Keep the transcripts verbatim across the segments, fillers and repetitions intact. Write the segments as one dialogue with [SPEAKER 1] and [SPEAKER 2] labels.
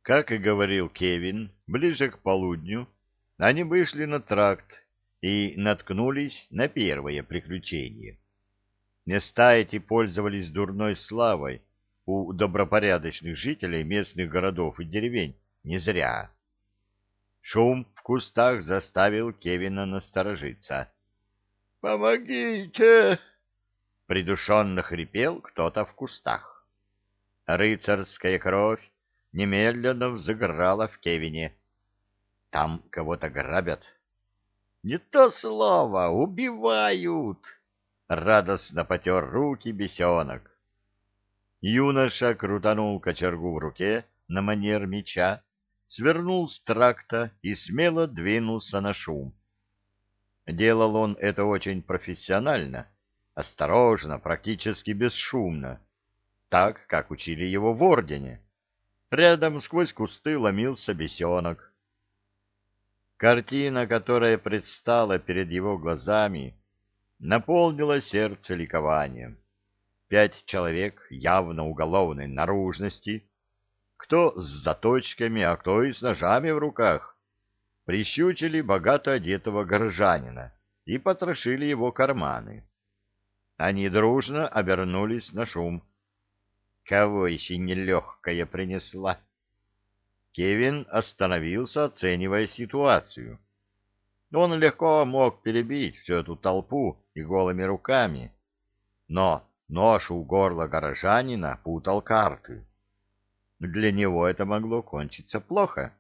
[SPEAKER 1] Как и говорил Кевин, ближе к полудню они вышли на тракт и наткнулись на первое приключение. Места эти пользовались дурной славой у добропорядочных жителей местных городов и деревень не зря. Шум в кустах заставил Кевина насторожиться. «Помогите!» — придушенно хрипел кто-то в кустах. Рыцарская кровь немедленно взыграла в Кевине. Там кого-то грабят. «Не то слово! Убивают!» — радостно потер руки бесенок. Юноша крутанул кочергу в руке на манер меча, свернул с тракта и смело двинулся на шум. Делал он это очень профессионально, осторожно, практически бесшумно, так, как учили его в ордене. Рядом сквозь кусты ломился бесенок. Картина, которая предстала перед его глазами, наполнила сердце ликованием. Пять человек явно уголовной наружности, кто с заточками, а кто и с ножами в руках, прищучили богато одетого горожанина и потрошили его карманы. Они дружно обернулись на шум. Кого еще нелегкая принесла? Кевин остановился, оценивая ситуацию. Он легко мог перебить всю эту толпу и голыми руками, но нож у горла горожанина путал карты. Для него это могло кончиться плохо.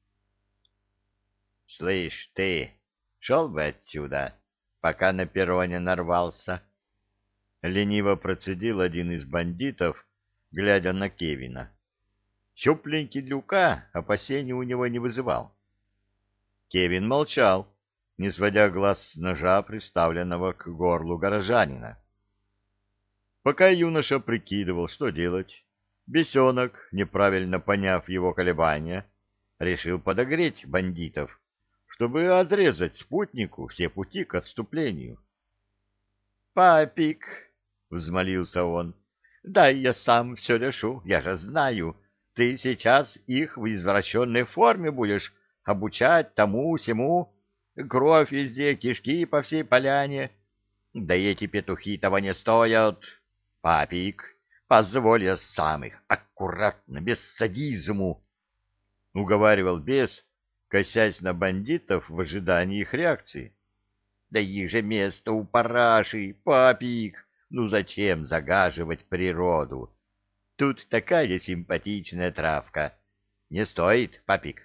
[SPEAKER 1] — Слышь, ты, шел бы отсюда, пока на перроне нарвался. Лениво процедил один из бандитов, глядя на Кевина. Щупленький Люка опасений у него не вызывал. Кевин молчал, не сводя глаз с ножа, приставленного к горлу горожанина. Пока юноша прикидывал, что делать, бесенок, неправильно поняв его колебания, решил подогреть бандитов, чтобы отрезать спутнику все пути к отступлению. — Папик, — взмолился он, — дай я сам все решу, я же знаю, ты сейчас их в извращенной форме будешь обучать тому-сему, кровь везде, кишки по всей поляне. Да и эти петухи того не стоят. Папик, позволь я сам их, аккуратно, без садизму, — уговаривал бес, косясь на бандитов в ожидании их реакции. — Да их же место у параши, папик, ну зачем загаживать природу? Тут такая симпатичная травка. Не стоит, папик.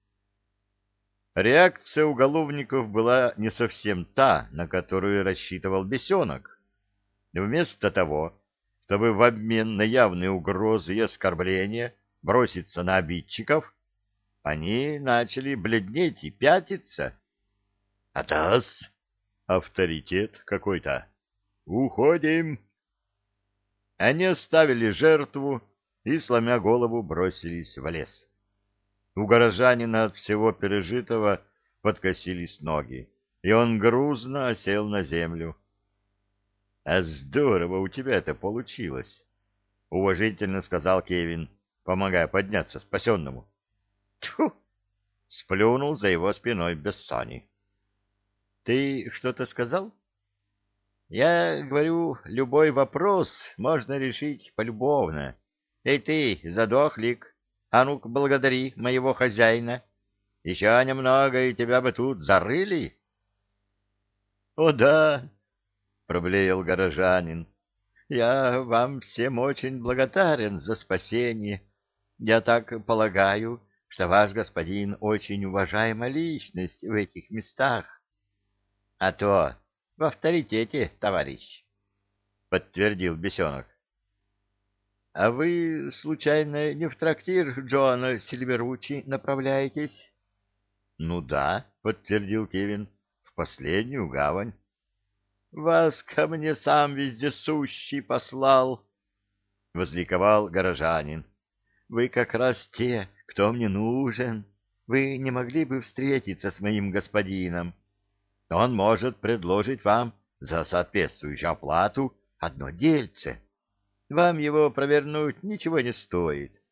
[SPEAKER 1] Реакция уголовников была не совсем та, на которую рассчитывал бесенок. Вместо того, чтобы в обмен на явные угрозы и оскорбления броситься на обидчиков, они начали бледнеть и пятиться. — Атас! Авторитет какой-то. Уходим! Они оставили жертву и, сломя голову, бросились в лес. У горожанина от всего пережитого подкосились ноги, и он грузно осел на землю. — А здорово у тебя это получилось, — уважительно сказал Кевин, помогая подняться спасенному. — Тьфу! — сплюнул за его спиной Бессони. — Ты что-то сказал? — Я говорю, любой вопрос можно решить полюбовно. Эй ты, задохлик, а ну-ка благодари моего хозяина. Еще немного, и тебя бы тут зарыли. — О да, — проблеял горожанин, — я вам всем очень благодарен за спасение. Я так полагаю, что ваш господин очень уважаемая личность в этих местах. — А то в авторитете, товарищ, — подтвердил бесенок. — А вы, случайно, не в трактир Джоана Сильверучи направляетесь? — Ну да, — подтвердил Кевин, — в последнюю гавань. — Вас ко мне сам вездесущий послал, — возликовал горожанин. — Вы как раз те, кто мне нужен. Вы не могли бы встретиться с моим господином? Он может предложить вам за соответствующую оплату одно дельце. Вам его провернуть ничего не стоит.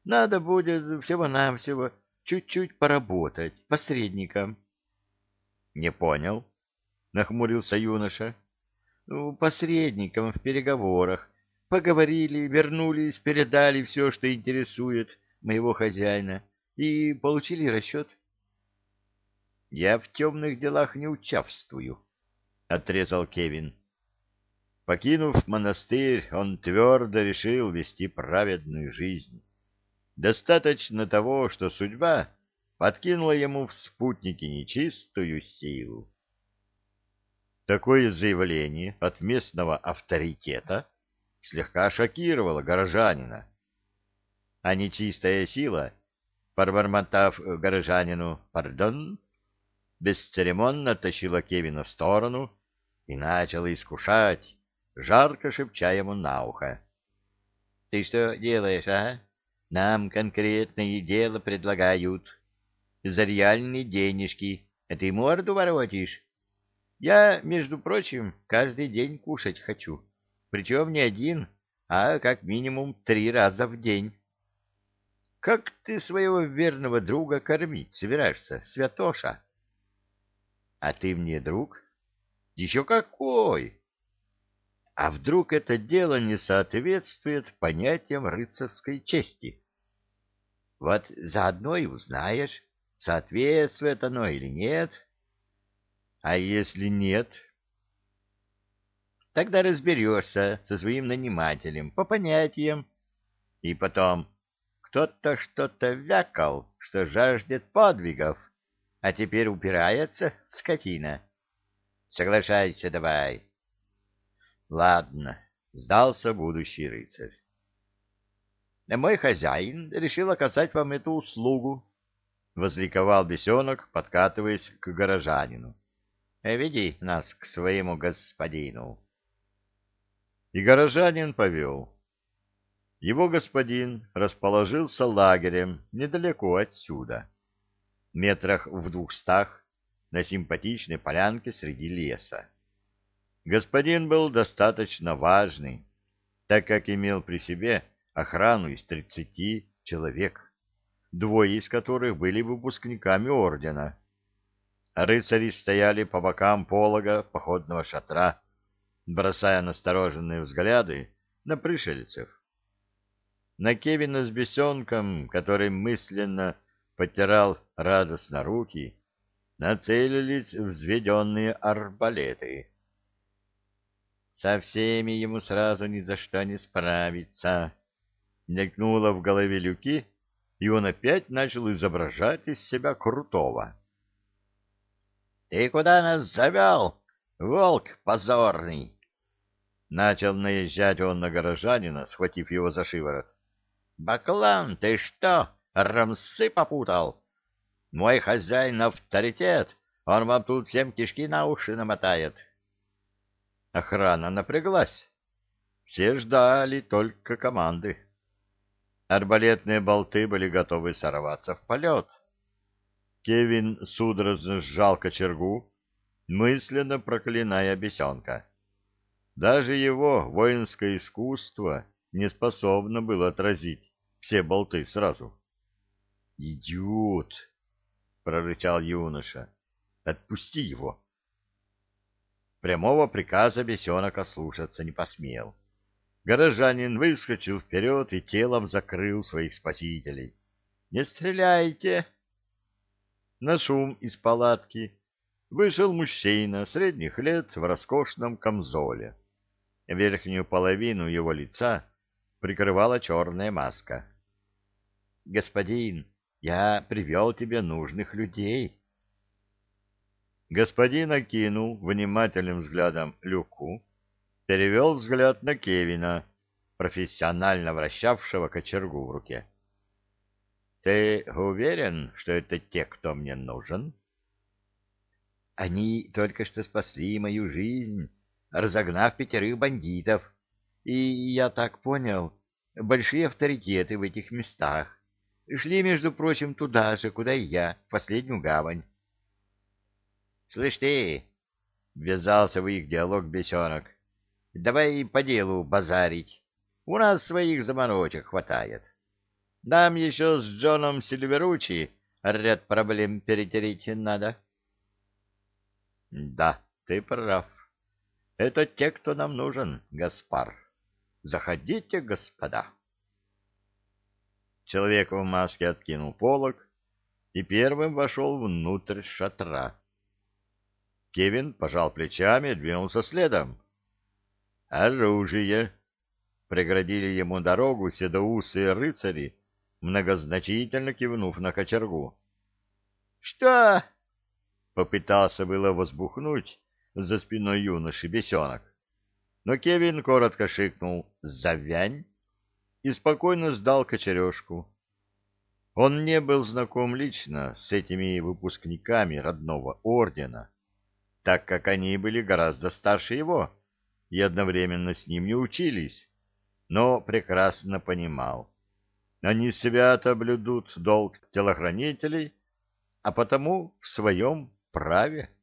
[SPEAKER 1] Надо будет всего-навсего чуть-чуть поработать посредником. — Не понял, — нахмурился юноша. — Ну, посредником в переговорах. Поговорили, вернулись, передали все, что интересует моего хозяина, и получили расчет. — Я в темных делах не участвую, — отрезал Кевин. Покинув монастырь, он твердо решил вести праведную жизнь. Достаточно того, что судьба подкинула ему в спутники нечистую силу. Такое заявление от местного авторитета слегка шокировало горожанина. А нечистая сила, пробормотав горожанину «пардон», бесцеремонно тащила Кевина в сторону и начала искушать, жарко шепча ему на ухо. — Ты что делаешь, а? Нам конкретное дело предлагают. За реальные денежки. А ты морду воротишь? Я, между прочим, каждый день кушать хочу. Причем не один, а как минимум три раза в день. Как ты своего верного друга кормить собираешься, святоша? А ты мне друг? Еще какой? А вдруг это дело не соответствует понятиям рыцарской чести? Вот заодно и узнаешь, соответствует оно или нет. А если нет? Тогда разберешься со своим нанимателем по понятиям. И потом, кто-то что-то вякал, что жаждет подвигов, а теперь упирается, скотина. Соглашайся давай. Ладно, сдался будущий рыцарь. Мой хозяин решил оказать вам эту услугу, — возликовал бесенок, подкатываясь к горожанину. — Веди нас к своему господину. И горожанин повел. Его господин расположился лагерем недалеко отсюда, метрах в двухстах, на симпатичной полянке среди леса. Господин был достаточно важный, так как имел при себе охрану из тридцати человек, двое из которых были выпускниками ордена. Рыцари стояли по бокам полога походного шатра, бросая настороженные взгляды на пришельцев. На Кевина с бесенком, который мысленно потирал радостно руки, нацелились взведенные арбалеты. Со всеми ему сразу ни за что не справиться. Мелькнуло в голове Люки, и он опять начал изображать из себя крутого. — Ты куда нас завел, волк позорный? Начал наезжать он на горожанина, схватив его за шиворот. — Баклан, ты что, рамсы попутал? Мой хозяин авторитет, он вам тут всем кишки на уши намотает. Охрана напряглась. Все ждали только команды. Арбалетные болты были готовы сорваться в полет. Кевин судорожно сжал кочергу, мысленно проклиная бесенка. Даже его воинское искусство не способно было отразить все болты сразу. «Идиот!» — прорычал юноша. «Отпусти его!» Прямого приказа бесенок ослушаться не посмел. Горожанин выскочил вперед и телом закрыл своих спасителей. «Не стреляйте!» На шум из палатки вышел мужчина средних лет в роскошном камзоле. Верхнюю половину его лица прикрывала черная маска. — Господин, я привел тебе нужных людей. Господин окинул внимательным взглядом Люку, перевел взгляд на Кевина, профессионально вращавшего кочергу в руке. — Ты уверен, что это те, кто мне нужен? — Они только что спасли мою жизнь, разогнав пятерых бандитов. И, я так понял, большие авторитеты в этих местах. Шли, между прочим, туда же, куда и я, в последнюю гавань. — Слышь ты, — ввязался в их диалог бесенок, — давай по делу базарить. У нас своих заморочек хватает. Нам еще с Джоном Сильверучи ряд проблем перетереть надо. Да, ты прав. Это те, кто нам нужен, Гаспар. Заходите, господа. Человек в маске откинул полог и первым вошел внутрь шатра. Кевин пожал плечами и двинулся следом. «Оружие!» — преградили ему дорогу седоусые рыцари, многозначительно кивнув на кочергу. «Что?» — попытался было возбухнуть за спиной юноши бесенок. Но Кевин коротко шикнул «Завянь!» и спокойно сдал кочережку. Он не был знаком лично с этими выпускниками родного ордена, так как они были гораздо старше его и одновременно с ним не учились, но прекрасно понимал. Они свято блюдут долг телохранителей, а потому в своем праве.